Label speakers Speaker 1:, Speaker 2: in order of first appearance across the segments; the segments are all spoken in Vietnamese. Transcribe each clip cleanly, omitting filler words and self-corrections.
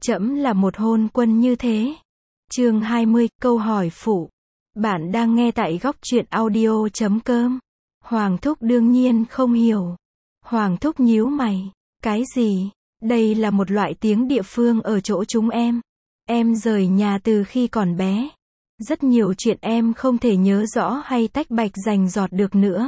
Speaker 1: Trẫm là một hôn quân như thế. Chương 20, câu hỏi phụ. Bạn đang nghe tại góc truyện audio.com. Hoàng thúc đương nhiên không hiểu. Hoàng thúc nhíu mày. Cái gì? Đây là một loại tiếng địa phương ở chỗ chúng em. Em rời nhà từ khi còn bé. Rất nhiều chuyện em không thể nhớ rõ hay tách bạch rành rọt được nữa.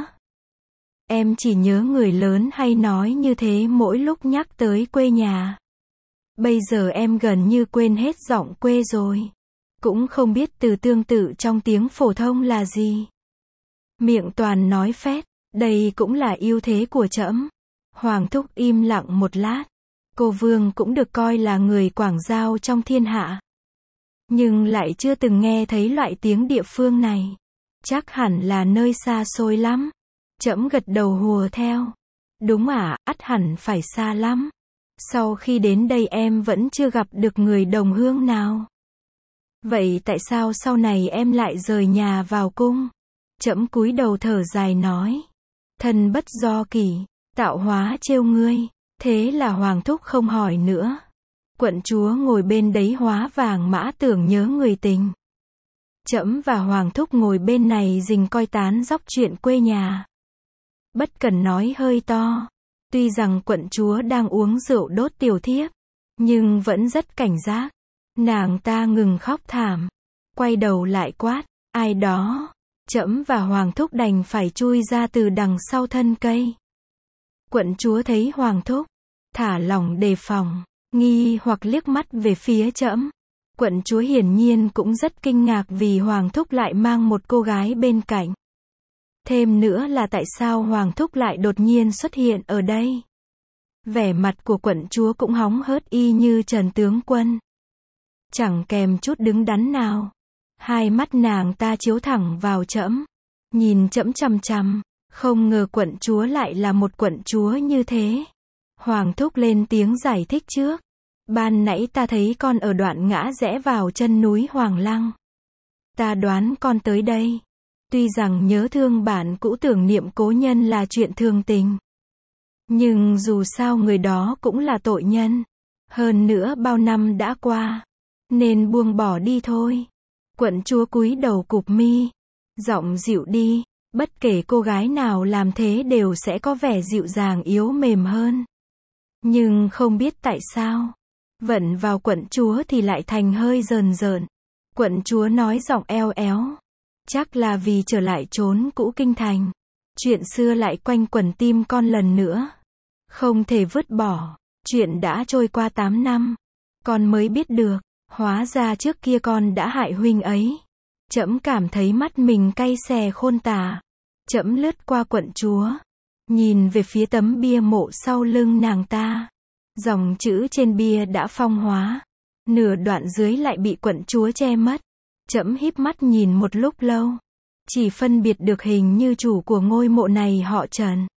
Speaker 1: Em chỉ nhớ người lớn hay nói như thế mỗi lúc nhắc tới quê nhà. Bây giờ em gần như quên hết giọng quê rồi. Cũng không biết từ tương tự trong tiếng phổ thông là gì. Miệng toàn nói phét, đây cũng là ưu thế của trẫm. Hoàng thúc im lặng một lát. Cô Vương cũng được coi là người quảng giao trong thiên hạ. Nhưng lại chưa từng nghe thấy loại tiếng địa phương này. Chắc hẳn là nơi xa xôi lắm. Trẫm gật đầu hùa theo. Đúng ạ, ắt hẳn phải xa lắm. Sau khi đến đây em vẫn chưa gặp được người đồng hương nào. Vậy tại sao sau này em lại rời nhà vào cung? Trẫm cúi đầu thở dài nói. Thân bất do kỷ, tạo hóa trêu ngươi. Thế là Hoàng thúc không hỏi nữa. Quận chúa ngồi bên đấy hóa vàng mã tưởng nhớ người tình. Trẫm và Hoàng thúc ngồi bên này rình coi tán dóc chuyện quê nhà. Bất cần nói hơi to. Tuy rằng quận chúa đang uống rượu đốt tiểu thiếp, nhưng vẫn rất cảnh giác. Nàng ta ngừng khóc thảm, quay đầu lại quát, ai đó. Trẫm và Hoàng thúc đành phải chui ra từ đằng sau thân cây. Quận chúa thấy Hoàng thúc, thả lỏng đề phòng, nghi hoặc liếc mắt về phía trẫm. Quận chúa hiển nhiên cũng rất kinh ngạc vì Hoàng thúc lại mang một cô gái bên cạnh. Thêm nữa là tại sao Hoàng thúc lại đột nhiên xuất hiện ở đây. Vẻ mặt của quận chúa cũng hóng hớt y như Trần tướng quân. Chẳng kèm chút đứng đắn nào. Hai mắt nàng ta chiếu thẳng vào trẫm, nhìn trẫm chằm chằm. Không ngờ quận chúa lại là một quận chúa như thế. Hoàng thúc lên tiếng giải thích trước. Ban nãy ta thấy con ở đoạn ngã rẽ vào chân núi Hoàng Lăng. Ta đoán con tới đây. Tuy rằng nhớ thương bạn cũ tưởng niệm cố nhân là chuyện thường tình. Nhưng dù sao người đó cũng là tội nhân. Hơn nữa bao năm đã qua. Nên buông bỏ đi thôi. Quận chúa cúi đầu cụp mi. Giọng dịu đi. Bất kể cô gái nào làm thế đều sẽ có vẻ dịu dàng yếu mềm hơn. Nhưng không biết tại sao. Vận vào quận chúa thì lại thành hơi rờn rợn. Quận chúa nói giọng eo éo. Chắc là vì trở lại trốn cũ kinh thành. Chuyện xưa lại quanh quẩn tim con lần nữa. Không thể vứt bỏ. Chuyện đã trôi qua 8 năm. Con mới biết được. Hóa ra trước kia con đã hại huynh ấy. Trẫm cảm thấy mắt mình cay xè khôn tả. Trẫm lướt qua quận chúa. Nhìn về phía tấm bia mộ sau lưng nàng ta. Dòng chữ trên bia đã phong hóa. Nửa đoạn dưới lại bị quận chúa che mất. Trẫm híp mắt nhìn một lúc lâu. Chỉ phân biệt được hình như chủ của ngôi mộ này họ Trần.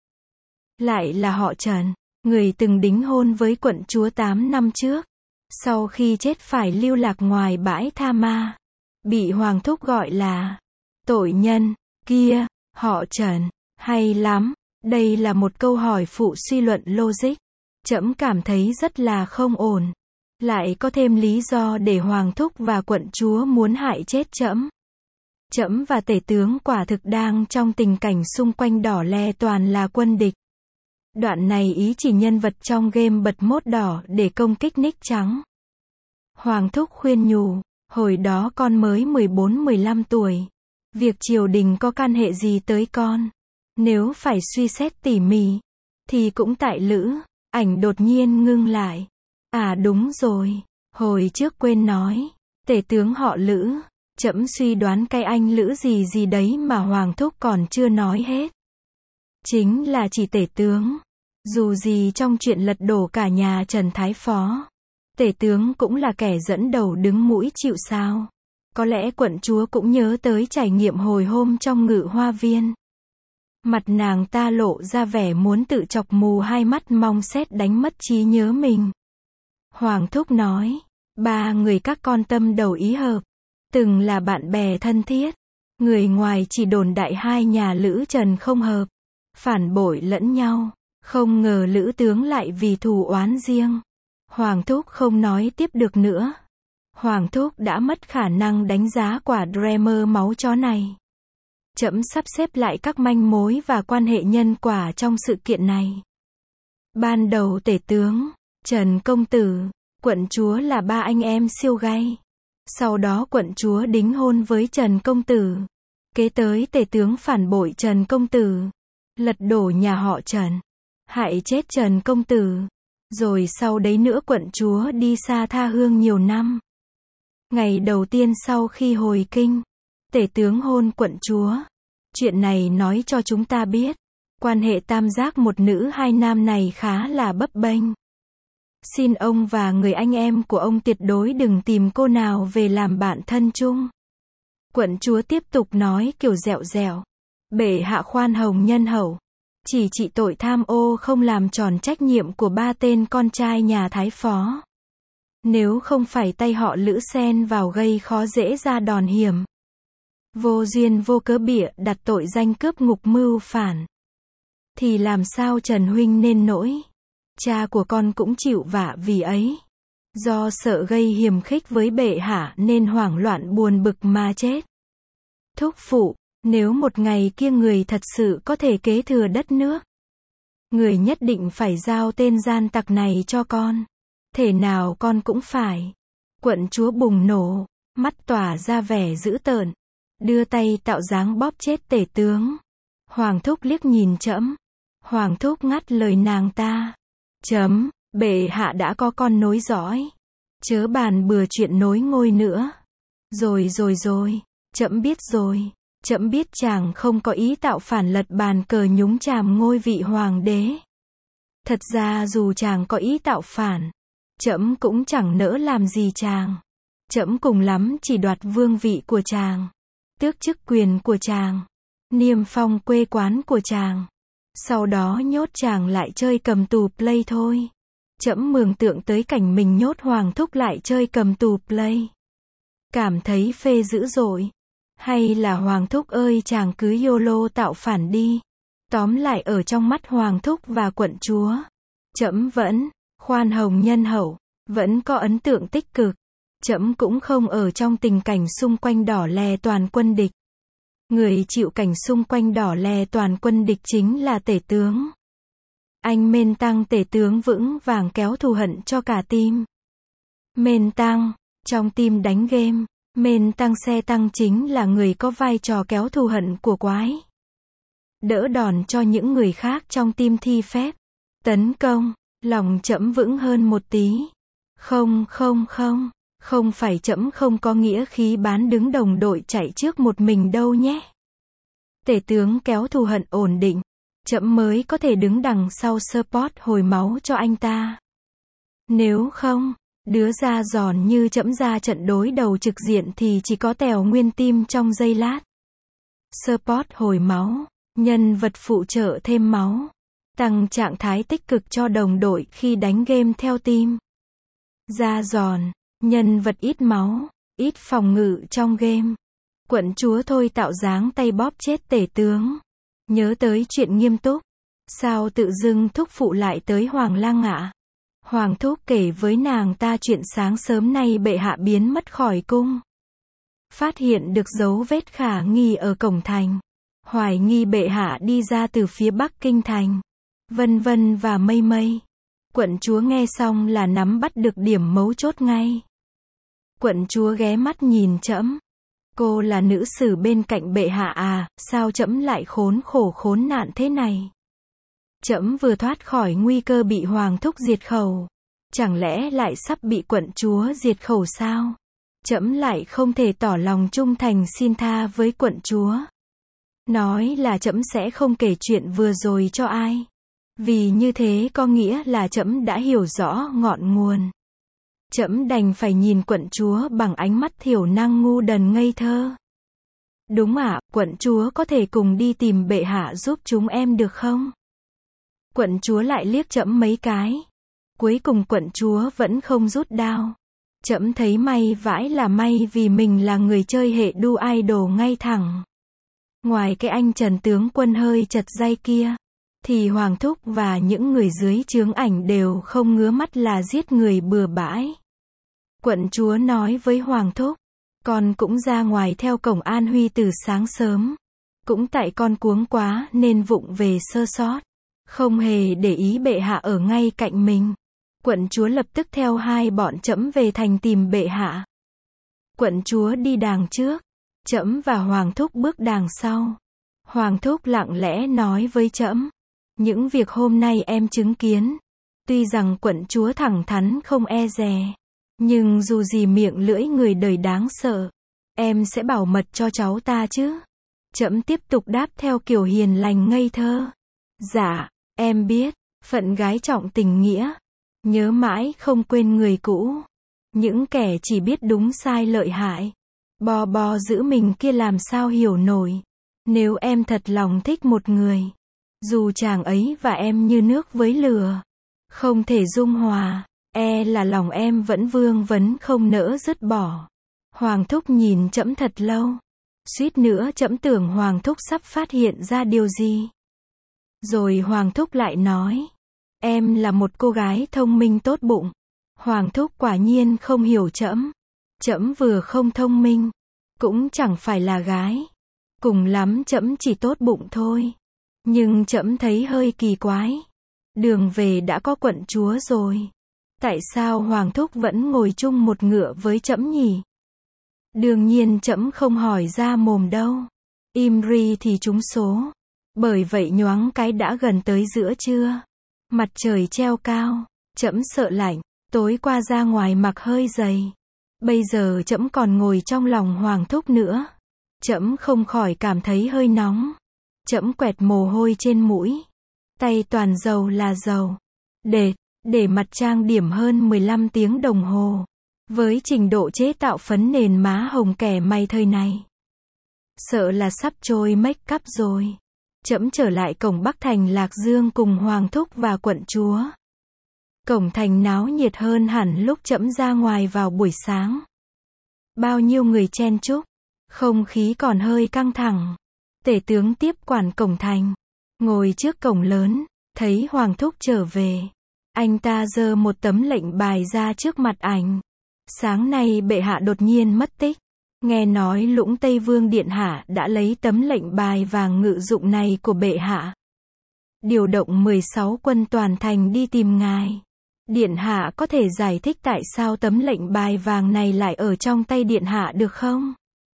Speaker 1: Lại là họ Trần. Người từng đính hôn với quận chúa 8 năm trước. Sau khi chết phải lưu lạc ngoài bãi tha ma. Bị Hoàng thúc gọi là tội nhân. Kia, họ Trần. Hay lắm. Đây là một câu hỏi phụ suy luận logic. Trẫm cảm thấy rất là không ổn. Lại có thêm lý do để Hoàng thúc và quận chúa muốn hại chết trẫm. Trẫm và tể tướng quả thực đang trong tình cảnh xung quanh đỏ le toàn là quân địch. Đoạn này ý chỉ nhân vật trong game bật mốt đỏ để công kích nick trắng. Hoàng thúc khuyên nhủ, hồi đó con mới 14-15 tuổi. Việc triều đình có can hệ gì tới con? Nếu phải suy xét tỉ mỉ, thì cũng tại Lữ. Ảnh đột nhiên ngưng lại. À đúng rồi, hồi trước quên nói, tể tướng họ Lữ. Trẫm suy đoán cái anh Lữ gì gì đấy mà Hoàng thúc còn chưa nói hết. Chính là chỉ tể tướng. Dù gì trong chuyện lật đổ cả nhà Trần Thái Phó, tể tướng cũng là kẻ dẫn đầu đứng mũi chịu sào. Có lẽ quận chúa cũng nhớ tới trải nghiệm hồi hôm trong Ngự Hoa Viên. Mặt nàng ta lộ ra vẻ muốn tự chọc mù hai mắt mong xét đánh mất trí nhớ mình. Hoàng thúc nói, ba người các con tâm đầu ý hợp. Từng là bạn bè thân thiết. Người ngoài chỉ đồn đại hai nhà Lữ Trần không hợp. Phản bội lẫn nhau. Không ngờ Lữ tướng lại vì thù oán riêng. Hoàng thúc không nói tiếp được nữa. Hoàng thúc đã mất khả năng đánh giá quả Dreamer máu chó này. Trẫm sắp xếp lại các manh mối và quan hệ nhân quả trong sự kiện này. Ban đầu tể tướng, Trần Công Tử, quận chúa là ba anh em siêu gay. Sau đó quận chúa đính hôn với Trần Công Tử. Kế tới tể tướng phản bội Trần Công Tử. Lật đổ nhà họ Trần. Hại chết Trần Công Tử. Rồi sau đấy nữa quận chúa đi xa tha hương nhiều năm. Ngày đầu tiên sau khi hồi kinh, tể tướng hôn quận chúa. Chuyện này nói cho chúng ta biết, quan hệ tam giác một nữ hai nam này khá là bấp bênh. Xin ông và người anh em của ông tuyệt đối đừng tìm cô nào về làm bạn thân chung. Quận chúa tiếp tục nói kiểu dẻo dẻo. Bệ hạ khoan hồng nhân hậu. Chỉ trị tội tham ô không làm tròn trách nhiệm của ba tên con trai nhà thái phó. Nếu không phải tay họ Lữ xen vào gây khó dễ ra đòn hiểm. Vô duyên vô cớ bịa đặt tội danh cướp ngục mưu phản. Thì làm sao Trần huynh nên nỗi. Cha của con cũng chịu vạ vì ấy. Do sợ gây hiềm khích với bệ hạ nên hoảng loạn buồn bực mà chết. Thúc phụ, nếu một ngày kia người thật sự có thể kế thừa đất nước, người nhất định phải giao tên gian tặc này cho con. Thể nào con cũng phải. Quận chúa bùng nổ, mắt tỏa ra vẻ dữ tợn, đưa tay tạo dáng bóp chết tể tướng. Hoàng thúc liếc nhìn trẫm. Hoàng thúc ngắt lời nàng ta. Chấm, bệ hạ đã có con nối dõi. Chớ bàn bừa chuyện nối ngôi nữa. Rồi, trẫm biết rồi. Trẫm biết chàng không có ý tạo phản lật bàn cờ nhúng chàm ngôi vị hoàng đế. Thật ra dù chàng có ý tạo phản, trẫm cũng chẳng nỡ làm gì chàng. Trẫm cùng lắm chỉ đoạt vương vị của chàng, tước chức quyền của chàng, niêm phong quê quán của chàng. Sau đó nhốt chàng lại chơi cầm tù play thôi. Trẫm mường tượng tới cảnh mình nhốt hoàng thúc lại chơi cầm tù play. Cảm thấy phê dữ dội. Hay là hoàng thúc ơi chàng cứ YOLO tạo phản đi. Tóm lại ở trong mắt hoàng thúc và quận chúa, trẫm vẫn khoan hồng nhân hậu, vẫn có ấn tượng tích cực. Trẫm cũng không ở trong tình cảnh xung quanh đỏ lè toàn quân địch. Người chịu cảnh xung quanh đỏ lè toàn quân địch chính là tể tướng. Anh Mên Tăng tể tướng vững vàng kéo thù hận cho cả team. Mên Tăng, trong team đánh game, Mên Tăng xe tăng chính là người có vai trò kéo thù hận của quái. Đỡ đòn cho những người khác trong team thi phép. Tấn công, lòng trẫm vững hơn một tí. Không phải trẫm không có nghĩa khí bán đứng đồng đội chạy trước một mình đâu nhé. Tể tướng kéo thù hận ổn định, trẫm mới có thể đứng đằng sau support hồi máu cho anh ta. Nếu không, đứa da giòn như trẫm ra trận đối đầu trực diện thì chỉ có tèo nguyên tim trong giây lát. Support hồi máu, nhân vật phụ trợ thêm máu, tăng trạng thái tích cực cho đồng đội khi đánh game theo team. Da giòn, nhân vật ít máu, ít phòng ngự trong game. Quận chúa thôi tạo dáng tay bóp chết tể tướng. Nhớ tới chuyện nghiêm túc. Sao tự dưng thúc phụ lại tới Hoàng Lang ạ? Hoàng thúc kể với nàng ta chuyện sáng sớm nay bệ hạ biến mất khỏi cung. Phát hiện được dấu vết khả nghi ở cổng thành. Hoài nghi bệ hạ đi ra từ phía bắc kinh thành. Vân vân và mây mây. Quận chúa nghe xong là nắm bắt được điểm mấu chốt ngay. Quận chúa ghé mắt nhìn trẫm. Cô là nữ sử bên cạnh bệ hạ à, sao trẫm lại khốn khổ khốn nạn thế này? Trẫm vừa thoát khỏi nguy cơ bị hoàng thúc diệt khẩu. Chẳng lẽ lại sắp bị quận chúa diệt khẩu sao? Trẫm lại không thể tỏ lòng trung thành xin tha với quận chúa. Nói là trẫm sẽ không kể chuyện vừa rồi cho ai. Vì như thế có nghĩa là trẫm đã hiểu rõ ngọn nguồn. Trẫm đành phải nhìn quận chúa bằng ánh mắt thiểu năng ngu đần ngây thơ. Đúng ạ, quận chúa có thể cùng đi tìm bệ hạ giúp chúng em được không? Quận chúa lại liếc trẫm mấy cái. Cuối cùng quận chúa vẫn không rút đao. Trẫm thấy may vãi là may vì mình là người chơi hệ đu idol ngay thẳng. Ngoài cái anh Trần tướng quân hơi chật day kia, thì Hoàng thúc và những người dưới trướng ảnh đều không ngứa mắt là giết người bừa bãi. Quận chúa nói với Hoàng thúc, con cũng ra ngoài theo cổng An Huy từ sáng sớm. Cũng tại con cuống quá nên vụng về sơ sót. Không hề để ý bệ hạ ở ngay cạnh mình. Quận chúa lập tức theo hai bọn trẫm về thành tìm bệ hạ. Quận chúa đi đàng trước. Trẫm và Hoàng thúc bước đàng sau. Hoàng thúc lặng lẽ nói với trẫm. Những việc hôm nay em chứng kiến. Tuy rằng quận chúa thẳng thắn không e dè. Nhưng dù gì miệng lưỡi người đời đáng sợ. Em sẽ bảo mật cho cháu ta chứ. Trẫm tiếp tục đáp theo kiểu hiền lành ngây thơ. Dạ, em biết, phận gái trọng tình nghĩa. Nhớ mãi không quên người cũ. Những kẻ chỉ biết đúng sai lợi hại. Bo bo giữ mình kia làm sao hiểu nổi. Nếu em thật lòng thích một người. Dù chàng ấy và em như nước với lửa. Không thể dung hòa. E là lòng em vẫn vương vấn không nỡ dứt bỏ. Hoàng thúc nhìn trẫm thật lâu. Suýt nữa trẫm tưởng Hoàng thúc sắp phát hiện ra điều gì. Rồi Hoàng thúc lại nói. Em là một cô gái thông minh tốt bụng. Hoàng thúc quả nhiên không hiểu trẫm. Trẫm vừa không thông minh. Cũng chẳng phải là gái. Cùng lắm trẫm chỉ tốt bụng thôi. Nhưng trẫm thấy hơi kỳ quái. Đường về đã có quận chúa rồi. Tại sao Hoàng thúc vẫn ngồi chung một ngựa với trẫm nhỉ? Đương nhiên trẫm không hỏi ra mồm đâu. Im ri thì trúng số. Bởi vậy nhoáng cái đã gần tới giữa trưa. Mặt trời treo cao. Trẫm sợ lạnh. Tối qua ra ngoài mặc hơi dày. Bây giờ trẫm còn ngồi trong lòng Hoàng thúc nữa. Trẫm không khỏi cảm thấy hơi nóng. Trẫm quẹt mồ hôi trên mũi. Tay toàn dầu là dầu. Để mặt trang điểm hơn 15 tiếng đồng hồ. Với trình độ chế tạo phấn nền má hồng kẻ may thời này. Sợ là sắp trôi make up rồi. Trẫm trở lại cổng Bắc thành Lạc Dương cùng Hoàng thúc và quận chúa. Cổng thành náo nhiệt hơn hẳn lúc trẫm ra ngoài vào buổi sáng. Bao nhiêu người chen chúc. Không khí còn hơi căng thẳng. Tể tướng tiếp quản cổng thành. Ngồi trước cổng lớn. Thấy Hoàng thúc trở về. Anh ta giơ một tấm lệnh bài ra trước mặt ảnh. Sáng nay bệ hạ đột nhiên mất tích. Nghe nói Lũng Tây Vương Điện Hạ đã lấy tấm lệnh bài vàng ngự dụng này của bệ hạ. Điều động 16 quân toàn thành đi tìm ngài. Điện Hạ có thể giải thích tại sao tấm lệnh bài vàng này lại ở trong tay Điện Hạ được không?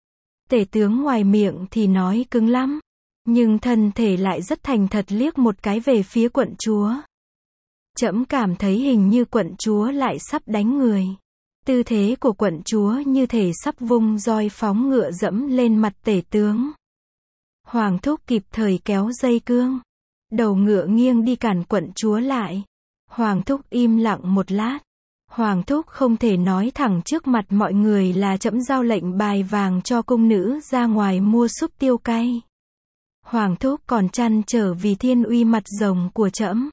Speaker 1: Tể tướng ngoài miệng thì nói cứng lắm. Nhưng thân thể lại rất thành thật liếc một cái về phía quận chúa. Trẫm cảm thấy hình như quận chúa lại sắp đánh người. Tư thế của quận chúa như thể sắp vung roi phóng ngựa dẫm lên mặt tể tướng. Hoàng thúc kịp thời kéo dây cương. Đầu ngựa nghiêng đi cản quận chúa lại. Hoàng thúc im lặng một lát. Hoàng thúc không thể nói thẳng trước mặt mọi người là trẫm giao lệnh bài vàng cho cung nữ ra ngoài mua súp tiêu cay. Hoàng thúc còn trăn trở vì thiên uy mặt rồng của trẫm.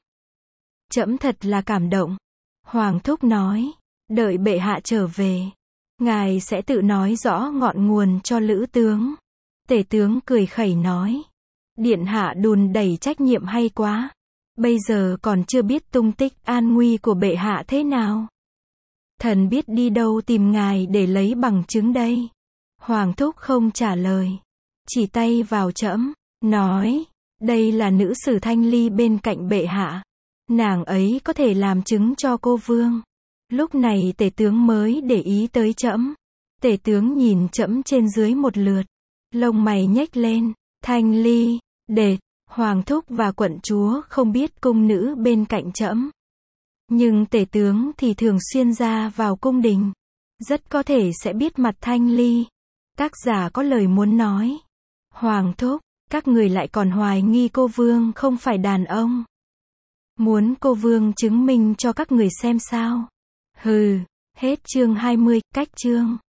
Speaker 1: Trẫm thật là cảm động. Hoàng thúc nói. Đợi bệ hạ trở về. Ngài sẽ tự nói rõ ngọn nguồn cho lữ tướng. Tể tướng cười khẩy nói. Điện hạ đùn đẩy trách nhiệm hay quá. Bây giờ còn chưa biết tung tích an nguy của bệ hạ thế nào. Thần biết đi đâu tìm ngài để lấy bằng chứng đây. Hoàng thúc không trả lời. Chỉ tay vào trẫm. Nói. Đây là nữ sử Thanh Ly bên cạnh bệ hạ. Nàng ấy có thể làm chứng cho cô vương. Lúc này tể tướng mới để ý tới trẫm. Tể tướng nhìn trẫm trên dưới một lượt. Lông mày nhếch lên. Thanh Ly. Hoàng thúc và quận chúa không biết cung nữ bên cạnh trẫm. Nhưng tể tướng thì thường xuyên ra vào cung đình. Rất có thể sẽ biết mặt Thanh Ly. Tác giả có lời muốn nói. Hoàng thúc, các người lại còn hoài nghi cô vương không phải đàn ông. Muốn cô vương chứng minh cho các người xem sao? Hừ, hết chương 20, cách chương.